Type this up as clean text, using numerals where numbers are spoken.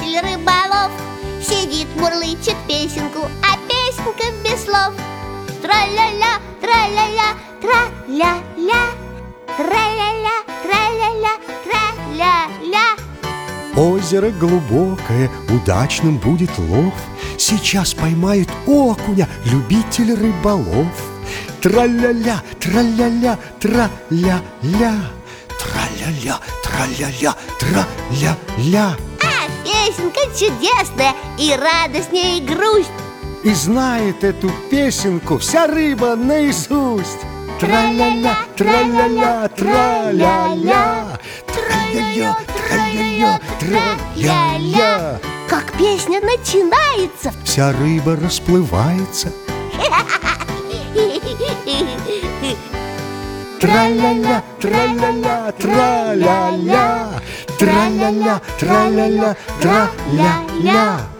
любитель рыболов. Сидит, мурлычет песенку, а песенка без слов. Тра-ля-ля, тра-ля-ля, тра-ля-ля, тра-ля-ля, тра-ля-ля, тра-ля-ля. Озеро глубокое, удачным будет лов. Сейчас поймает окуня любитель рыболов. Тра-ля-ля, тра-ля-ля, тра-ля-ля, тра-ля-ля, тра-ля-ля, тра-ля-ля. А песенка чудесная, и радость, и грусть. И знает эту песенку вся рыба наизусть. Тра-ля-ля, тра-ля-ля, тра-ля-ля, тра-ля-ля, тра-ля-ля, тра-ля-ля. Как песня начинается, Вся рыба расплывается. Тра-ля-ля, тра-ля-ля, тра-ля-ля, тра-ля-ля, тра-ля-ля, тра-ля-ля.